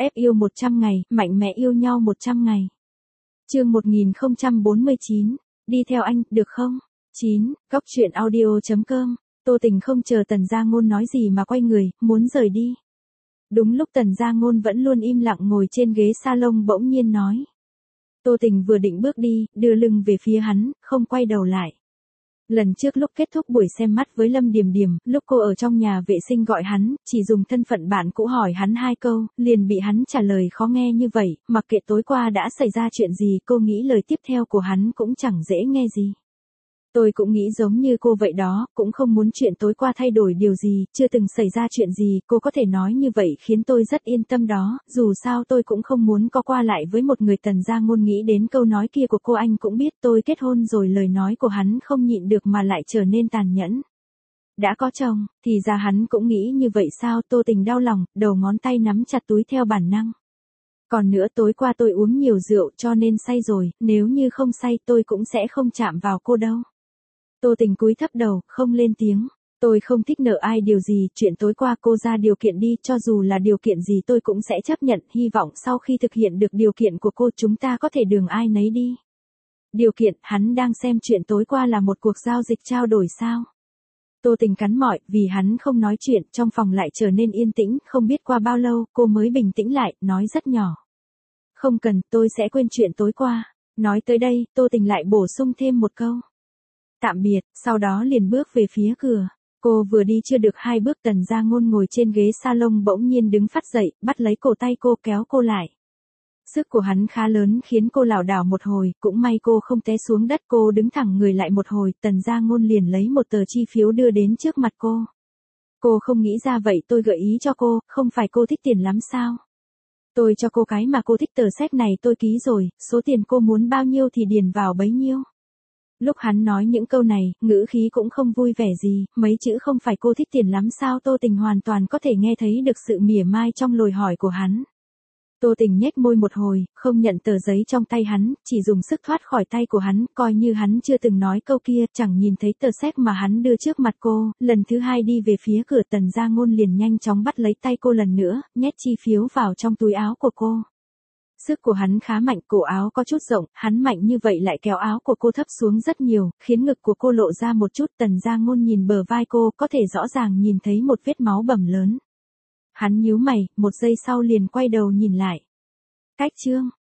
Ép yêu 100 ngày, mạnh mẽ yêu nhau 100 ngày. Chương 1049, đi theo anh, được không? 9, Góc truyện audio.com. Tô Tình không chờ Tần Gia Ngôn nói gì mà quay người, muốn rời đi. Đúng lúc Tần Gia Ngôn vẫn luôn im lặng ngồi trên ghế salon bỗng nhiên nói. Tô Tình vừa định bước đi, đưa lưng về phía hắn, không quay đầu lại. Lần trước lúc kết thúc buổi xem mắt với Lâm Điềm Điềm, lúc cô ở trong nhà vệ sinh gọi hắn, chỉ dùng thân phận bạn cũ hỏi hắn 2 câu, liền bị hắn trả lời khó nghe như vậy, mặc kệ tối qua đã xảy ra chuyện gì, cô nghĩ lời tiếp theo của hắn cũng chẳng dễ nghe gì. Tôi cũng nghĩ giống như cô vậy đó, cũng không muốn chuyện tối qua thay đổi điều gì, chưa từng xảy ra chuyện gì, cô có thể nói như vậy khiến tôi rất yên tâm đó, dù sao tôi cũng không muốn có qua lại với một người. Tần Gia Ngôn nghĩ đến câu nói kia của cô, anh cũng biết tôi kết hôn rồi, lời nói của hắn không nhịn được mà lại trở nên tàn nhẫn. Đã có chồng, thì ra hắn cũng nghĩ như vậy sao? Tô Tình đau lòng, đầu ngón tay nắm chặt túi theo bản năng. Còn nữa, tối qua tôi uống nhiều rượu cho nên say rồi, nếu như không say tôi cũng sẽ không chạm vào cô đâu. Tô Tình cúi thấp đầu, không lên tiếng. Tôi không thích nợ ai điều gì, chuyện tối qua cô ra điều kiện đi, cho dù là điều kiện gì tôi cũng sẽ chấp nhận, hy vọng sau khi thực hiện được điều kiện của cô chúng ta có thể đường ai nấy đi. Điều kiện, hắn đang xem chuyện tối qua là một cuộc giao dịch trao đổi sao? Tô Tình cắn mỏi, vì hắn không nói chuyện, trong phòng lại trở nên yên tĩnh, không biết qua bao lâu, cô mới bình tĩnh lại, nói rất nhỏ. Không cần, tôi sẽ quên chuyện tối qua. Nói tới đây, Tô Tình lại bổ sung thêm một câu. Tạm biệt, sau đó liền bước về phía cửa. Cô vừa đi chưa được 2 bước, Tần Gia Ngôn ngồi trên ghế salon bỗng nhiên đứng phát dậy, bắt lấy cổ tay cô kéo cô lại. Sức của hắn khá lớn khiến cô lảo đảo một hồi, cũng may cô không té xuống đất, cô đứng thẳng người lại một hồi, Tần Gia Ngôn liền lấy một tờ chi phiếu đưa đến trước mặt cô. Cô không nghĩ ra vậy tôi gợi ý cho cô, không phải cô thích tiền lắm sao? Tôi cho cô cái mà cô thích, tờ séc này tôi ký rồi, số tiền cô muốn bao nhiêu thì điền vào bấy nhiêu. Lúc hắn nói những câu này, ngữ khí cũng không vui vẻ gì, mấy chữ không phải cô thích tiền lắm sao? Tô Tình hoàn toàn có thể nghe thấy được sự mỉa mai trong lời hỏi của hắn. Tô Tình nhếch môi một hồi, không nhận tờ giấy trong tay hắn, chỉ dùng sức thoát khỏi tay của hắn, coi như hắn chưa từng nói câu kia, chẳng nhìn thấy tờ séc mà hắn đưa trước mặt cô. Lần thứ 2 đi về phía cửa, Tần Gia Ngôn liền nhanh chóng bắt lấy tay cô lần nữa, nhét chi phiếu vào trong túi áo của cô. Sức của hắn khá mạnh, cổ áo có chút rộng, hắn mạnh như vậy lại kéo áo của cô thấp xuống rất nhiều, khiến ngực của cô lộ ra một chút. Tần Gia Ngôn nhìn bờ vai cô, có thể rõ ràng nhìn thấy một vết máu bầm lớn. Hắn nhíu mày, một giây sau liền quay đầu nhìn lại. Cách chương